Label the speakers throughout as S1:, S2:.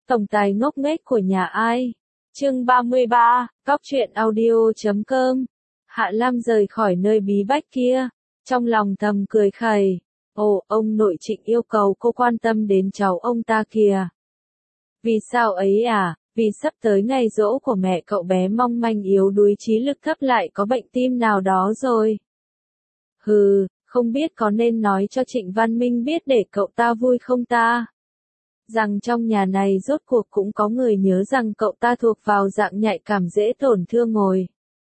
S1: Tổng tài ngốc nghếch của nhà ai? Chương 33, Góc truyện audio.com. Hạ Lam rời khỏi nơi bí bách kia, trong lòng thầm cười khẩy. Ồ, ông nội Trịnh yêu cầu cô quan tâm đến cháu ông ta kìa. Vì sao ấy à? Vì sắp tới ngày giỗ của mẹ cậu bé mong manh yếu đuối trí lực thấp lại có bệnh tim nào đó rồi. Hừ, không biết có nên nói cho Trịnh Văn Minh biết để cậu ta vui không ta? Rằng trong nhà này rốt cuộc cũng có người nhớ rằng cậu ta thuộc vào dạng nhạy cảm dễ tổn thương ngồi.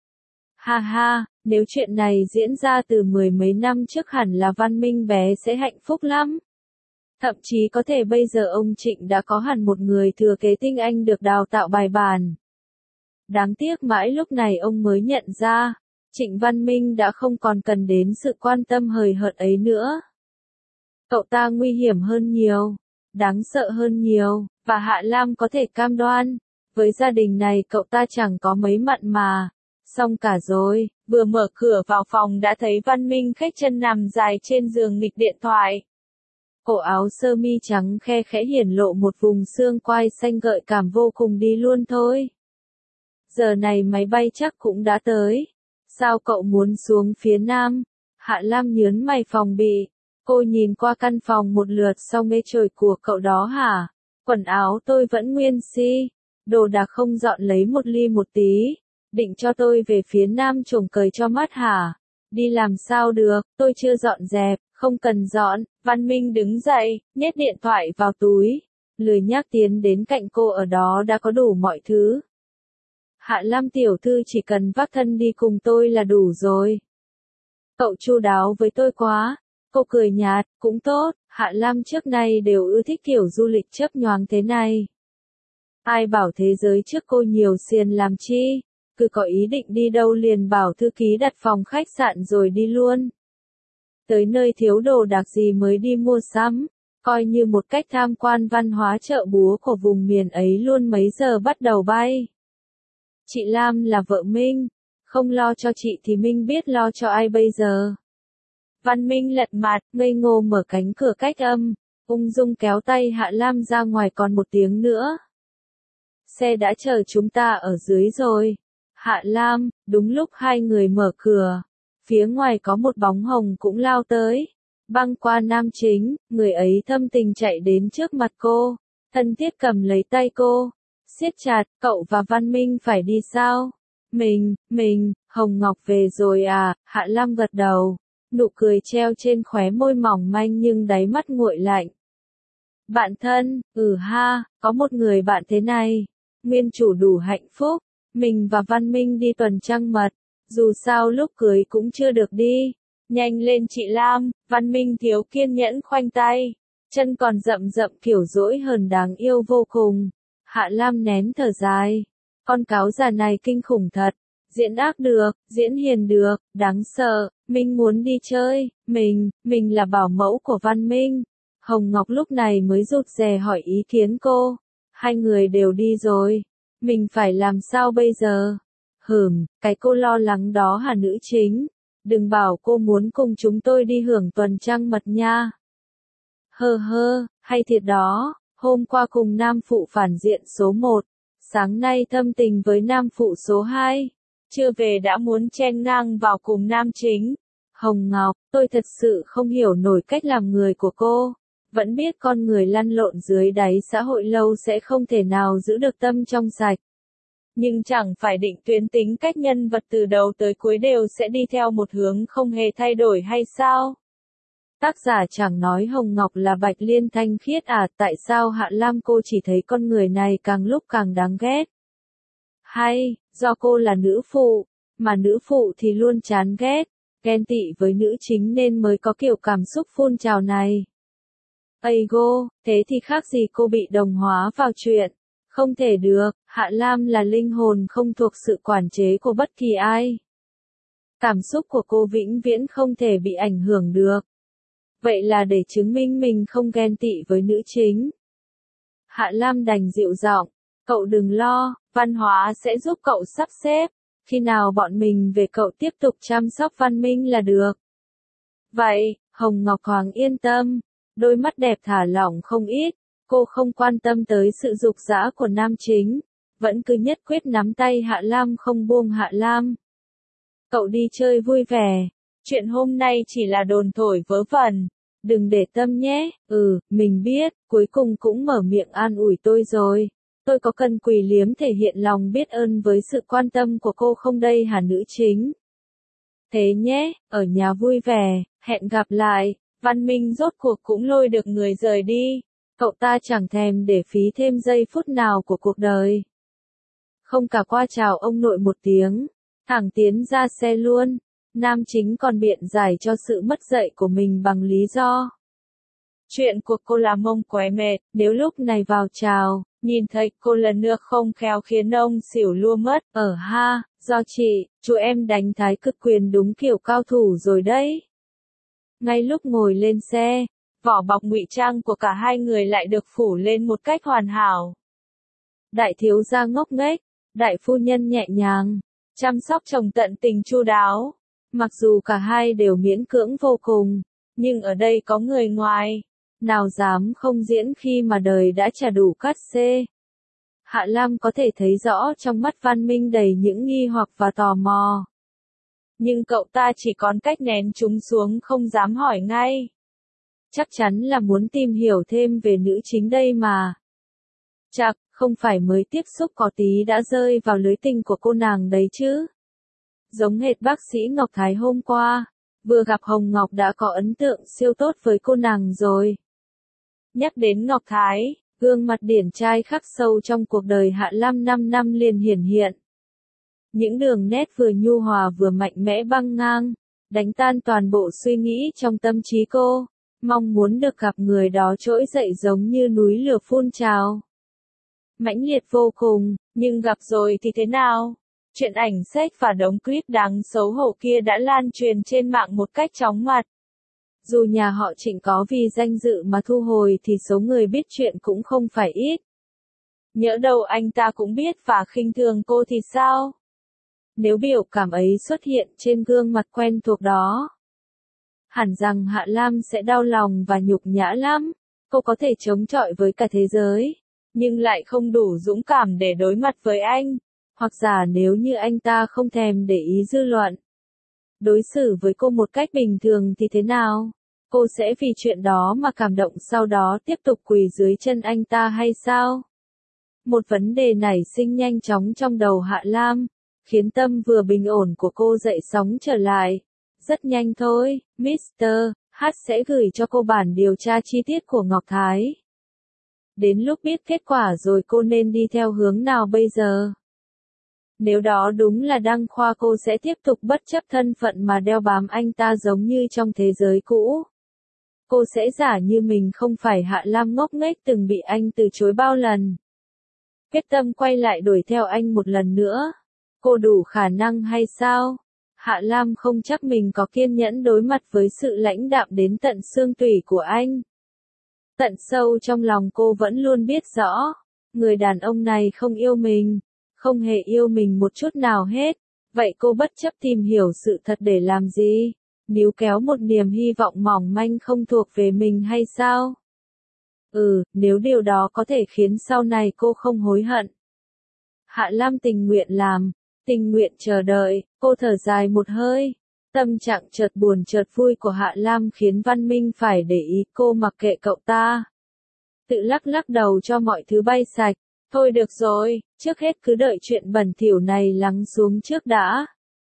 S1: Ha ha, nếu chuyện này diễn ra từ mười mấy năm trước hẳn là Văn Minh bé sẽ hạnh phúc lắm. Thậm chí có thể bây giờ ông Trịnh đã có hẳn một người thừa kế tinh anh được đào tạo bài bản. Đáng tiếc mãi lúc này ông mới nhận ra, Trịnh Văn Minh đã không còn cần đến sự quan tâm hời hợt ấy nữa. Cậu ta nguy hiểm hơn nhiều, đáng sợ hơn nhiều, và Hạ Lam có thể cam đoan, với gia đình này cậu ta chẳng có mấy mặn mà. Xong cả rồi, vừa mở cửa vào phòng đã thấy Văn Minh khếch chân nằm dài trên giường nghịch điện thoại. Cổ áo sơ mi trắng khe khẽ hiển lộ một vùng xương quai xanh gợi cảm vô cùng đi luôn thôi. Giờ này máy bay chắc cũng đã tới. Sao cậu muốn xuống phía nam? Hạ Lam nhớn mày phòng bị. Cô nhìn qua căn phòng một lượt sau mê trời của cậu đó hả? Quần áo tôi vẫn nguyên si. Đồ đạc không dọn lấy một ly một tí. Định cho tôi về phía nam trồng cời cho mắt hả? Đi làm sao được, tôi chưa dọn dẹp, không cần dọn. Văn Minh đứng dậy, nhét điện thoại vào túi. Lười nhác tiến đến cạnh cô, ở đó đã có đủ mọi thứ. Hạ Lam tiểu thư chỉ cần vác thân đi cùng tôi là đủ rồi. Cậu chu đáo với tôi quá. Cô cười nhạt, cũng tốt, Hạ Lam trước nay đều ưa thích kiểu du lịch chớp nhoáng thế này. Ai bảo thế giới trước cô nhiều xiên làm chi, cứ có ý định đi đâu liền bảo thư ký đặt phòng khách sạn rồi đi luôn. Tới nơi thiếu đồ đạc gì mới đi mua sắm, coi như một cách tham quan văn hóa chợ búa của vùng miền ấy luôn. Mấy giờ bắt đầu bay? Chị Lam là vợ Minh, không lo cho chị thì Minh biết lo cho ai bây giờ. Văn Minh lật mặt, ngây ngô mở cánh cửa cách âm, ung dung kéo tay Hạ Lam ra ngoài. Còn một tiếng nữa. Xe đã chờ chúng ta ở dưới rồi. Hạ Lam, đúng lúc hai người mở cửa. Phía ngoài có một bóng hồng cũng lao tới. Băng qua nam chính, người ấy thâm tình chạy đến trước mặt cô. Thân thiết cầm lấy tay cô. Siết chặt, cậu và Văn Minh phải đi sao? Mình, Hồng Ngọc về rồi à? Hạ Lam gật đầu. Nụ cười treo trên khóe môi mỏng manh nhưng đáy mắt nguội lạnh. Bạn thân, ha, có một người bạn thế này. Nguyên chủ đủ hạnh phúc. Mình và Văn Minh đi tuần trăng mật. Dù sao lúc cưới cũng chưa được đi. Nhanh lên chị Lam. Văn Minh thiếu kiên nhẫn khoanh tay. Chân còn rậm rậm kiểu dỗi hờn đáng yêu vô cùng. Hạ Lam nén thở dài. Con cáo già này kinh khủng thật. Diễn ác được, diễn hiền được, đáng sợ. Minh muốn đi chơi. Mình là bảo mẫu của Văn Minh. Hồng Ngọc lúc này mới rụt rè hỏi ý kiến cô. Hai người đều đi rồi. Mình phải làm sao bây giờ? Cái cô lo lắng đó hả nữ chính? Đừng bảo cô muốn cùng chúng tôi đi hưởng tuần trăng mật nha. Hay thiệt đó, hôm qua cùng nam phụ phản diện số 1, sáng nay thâm tình với nam phụ số 2, chưa về đã muốn chen ngang vào cùng nam chính. Hồng Ngọc, tôi thật sự không hiểu nổi cách làm người của cô. Vẫn biết con người lăn lộn dưới đáy xã hội lâu sẽ không thể nào giữ được tâm trong sạch. Nhưng chẳng phải định tuyến tính cách nhân vật từ đầu tới cuối đều sẽ đi theo một hướng không hề thay đổi hay sao? Tác giả chẳng nói Hồng Ngọc là Bạch Liên thanh khiết à? Tại sao Hạ Lam cô chỉ thấy con người này càng lúc càng đáng ghét? Hay, do cô là nữ phụ, mà nữ phụ thì luôn chán ghét, ghen tị với nữ chính nên mới có kiểu cảm xúc phun trào này. Ây-gô, thế thì khác gì cô bị đồng hóa vào chuyện. Không thể được, Hạ Lam là linh hồn không thuộc sự quản chế của bất kỳ ai. Cảm xúc của cô vĩnh viễn không thể bị ảnh hưởng được. Vậy là để chứng minh mình không ghen tị với nữ chính. Hạ Lam đành dịu giọng, cậu đừng lo, văn hóa sẽ giúp cậu sắp xếp. Khi nào bọn mình về cậu tiếp tục chăm sóc Văn Minh là được. Vậy, Hồng Ngọc Hoàng yên tâm. Đôi mắt đẹp thả lỏng không ít. Cô không quan tâm tới sự dục dã của nam chính, vẫn cứ nhất quyết nắm tay Hạ Lam không buông Hạ Lam. Cậu đi chơi vui vẻ, chuyện hôm nay chỉ là đồn thổi vớ vẩn, đừng để tâm nhé. Mình biết, cuối cùng cũng mở miệng an ủi tôi rồi. Tôi có cần quỳ liếm thể hiện lòng biết ơn với sự quan tâm của cô không đây hả nữ chính? Thế nhé, ở nhà vui vẻ, hẹn gặp lại. Văn Minh rốt cuộc cũng lôi được người rời đi. Cậu ta chẳng thèm để phí thêm giây phút nào của cuộc đời. Không cả qua chào ông nội một tiếng, thẳng tiến ra xe luôn. Nam chính còn biện giải cho sự mất dạy của mình bằng lý do. Chuyện của cô làm ông quái mệt, nếu lúc này vào chào, nhìn thấy cô lần nữa không khéo khiến ông xỉu lua mất. Do chị, chú em đánh thái cực quyền đúng kiểu cao thủ rồi đấy. Ngay lúc ngồi lên xe, vỏ bọc ngụy trang của cả hai người lại được phủ lên một cách hoàn hảo. Đại thiếu gia ngốc nghếch, đại phu nhân nhẹ nhàng, chăm sóc chồng tận tình chu đáo. Mặc dù cả hai đều miễn cưỡng vô cùng, nhưng ở đây có người ngoài, nào dám không diễn khi mà đời đã trả đủ cát xê. Hạ Lam có thể thấy rõ trong mắt Văn Minh đầy những nghi hoặc và tò mò. Nhưng cậu ta chỉ còn cách nén chúng xuống không dám hỏi ngay. Chắc chắn là muốn tìm hiểu thêm về nữ chính đây mà. Chắc, không phải mới tiếp xúc có tí đã rơi vào lưới tình của cô nàng đấy chứ. Giống hệt bác sĩ Ngọc Thái hôm qua, vừa gặp Hồng Ngọc đã có ấn tượng siêu tốt với cô nàng rồi. Nhắc đến Ngọc Thái, gương mặt điển trai khắc sâu trong cuộc đời Hạ Lam 5 năm liền hiển hiện. Những đường nét vừa nhu hòa vừa mạnh mẽ băng ngang, đánh tan toàn bộ suy nghĩ trong tâm trí cô, mong muốn được gặp người đó trỗi dậy giống như núi lửa phun trào. Mãnh liệt vô cùng, nhưng gặp rồi thì thế nào? Chuyện ảnh sách và đống clip đáng xấu hổ kia đã lan truyền trên mạng một cách chóng mặt. Dù nhà họ Trịnh có vì danh dự mà thu hồi thì số người biết chuyện cũng không phải ít. Nhỡ đâu anh ta cũng biết và khinh thường cô thì sao? Nếu biểu cảm ấy xuất hiện trên gương mặt quen thuộc đó, hẳn rằng Hạ Lam sẽ đau lòng và nhục nhã lắm. Cô có thể chống chọi với cả thế giới, nhưng lại không đủ dũng cảm để đối mặt với anh. Hoặc giả nếu như anh ta không thèm để ý dư luận, đối xử với cô một cách bình thường thì thế nào? Cô sẽ vì chuyện đó mà cảm động sau đó tiếp tục quỳ dưới chân anh ta hay sao? Một vấn đề nảy sinh nhanh chóng trong đầu Hạ Lam, khiến tâm vừa bình ổn của cô dậy sóng trở lại. Rất nhanh thôi, Mr. H sẽ gửi cho cô bản điều tra chi tiết của Ngọc Thái. Đến lúc biết kết quả rồi cô nên đi theo hướng nào bây giờ? Nếu đó đúng là Đăng Khoa, cô sẽ tiếp tục bất chấp thân phận mà đeo bám anh ta giống như trong thế giới cũ. Cô sẽ giả như mình không phải Hạ Lam ngốc nghếch từng bị anh từ chối bao lần. Quyết tâm quay lại đuổi theo anh một lần nữa. Cô đủ khả năng hay sao? Hạ Lam không chắc mình có kiên nhẫn đối mặt với sự lãnh đạm đến tận xương tủy của anh. Tận sâu trong lòng cô vẫn luôn biết rõ, người đàn ông này không yêu mình, không hề yêu mình một chút nào hết. Vậy cô bất chấp tìm hiểu sự thật để làm gì? Níu kéo một niềm hy vọng mỏng manh không thuộc về mình hay sao? Nếu điều đó có thể khiến sau này cô không hối hận. Hạ Lam tình nguyện làm, tình nguyện chờ đợi. Cô thở dài một hơi. Tâm trạng chợt buồn chợt vui của Hạ Lam khiến Văn Minh phải để ý. Cô mặc kệ cậu ta, tự lắc lắc đầu cho mọi thứ bay sạch. Thôi được rồi, trước hết cứ đợi chuyện bẩn thỉu này lắng xuống trước đã.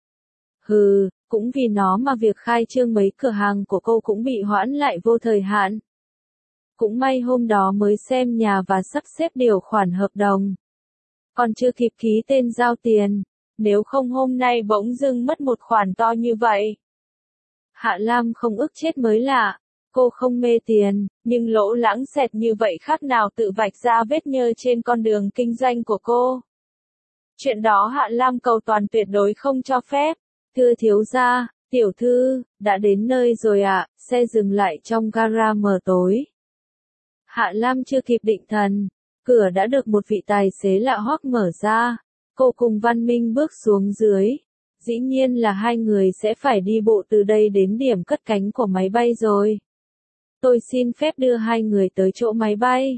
S1: Cũng vì nó mà việc khai trương mấy cửa hàng của cô cũng bị hoãn lại vô thời hạn. Cũng may hôm đó mới xem nhà và sắp xếp điều khoản hợp đồng, còn chưa kịp ký tên giao tiền, nếu không hôm nay bỗng dưng mất một khoản to như vậy. Hạ Lam không ức chết mới lạ. Cô không mê tiền, nhưng lỗ lãng xẹt như vậy khác nào tự vạch ra vết nhơ trên con đường kinh doanh của cô. Chuyện đó Hạ Lam cầu toàn tuyệt đối không cho phép. Thưa thiếu gia, tiểu thư, đã đến nơi rồi ạ. Xe dừng lại trong gara mờ tối. Hạ Lam chưa kịp định thần, cửa đã được một vị tài xế lạ hoắc mở ra. Cô cùng Văn Minh bước xuống dưới. Dĩ nhiên là hai người sẽ phải đi bộ từ đây đến điểm cất cánh của máy bay rồi. Tôi xin phép đưa hai người tới chỗ máy bay.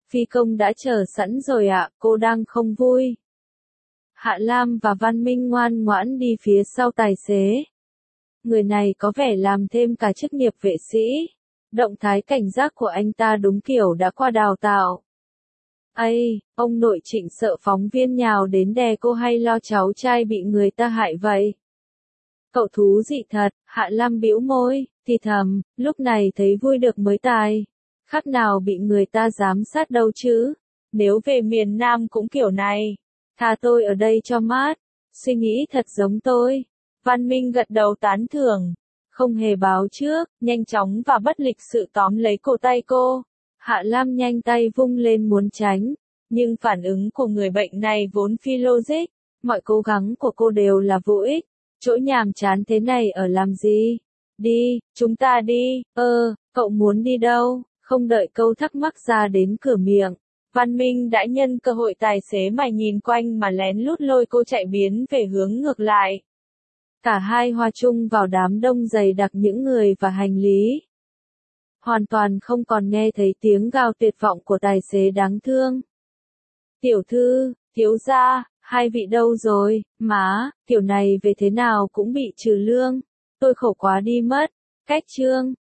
S1: Phi công đã chờ sẵn rồi ạ, cô đang không vui. Hạ Lam và Văn Minh ngoan ngoãn đi phía sau tài xế. Người này có vẻ làm thêm cả chức nghiệp vệ sĩ. Động thái cảnh giác của anh ta đúng kiểu đã qua đào tạo. Ây, ông nội Trịnh sợ phóng viên nhào đến đè cô hay lo cháu trai bị người ta hại vậy? Cậu thú dị thật, Hạ Lam bĩu môi, thì thầm, lúc này thấy vui được mới tài. Khác nào bị người ta giám sát đâu chứ. Nếu về miền Nam cũng kiểu này. Thà tôi ở đây cho mát. Suy nghĩ thật giống tôi. Văn Minh gật đầu tán thưởng. Không hề báo trước, nhanh chóng và bất lịch sự tóm lấy cổ tay cô. Hạ Lam nhanh tay vung lên muốn tránh. Nhưng phản ứng của người bệnh này vốn phi logic. Mọi cố gắng của cô đều là vô ích. Chỗ nhàm chán thế này ở làm gì? Đi, chúng ta đi. Cậu muốn đi đâu? Không đợi câu thắc mắc ra đến cửa miệng. Văn Minh đã nhân cơ hội tài xế mà nhìn quanh mà lén lút lôi cô chạy biến về hướng ngược lại. Cả hai hòa chung vào đám đông dày đặc những người và hành lý. Hoàn toàn không còn nghe thấy tiếng gào tuyệt vọng của tài xế đáng thương. Tiểu thư, thiếu gia, hai vị đâu rồi, má, kiểu này về thế nào cũng bị trừ lương. Tôi khổ quá đi mất. Cách chương.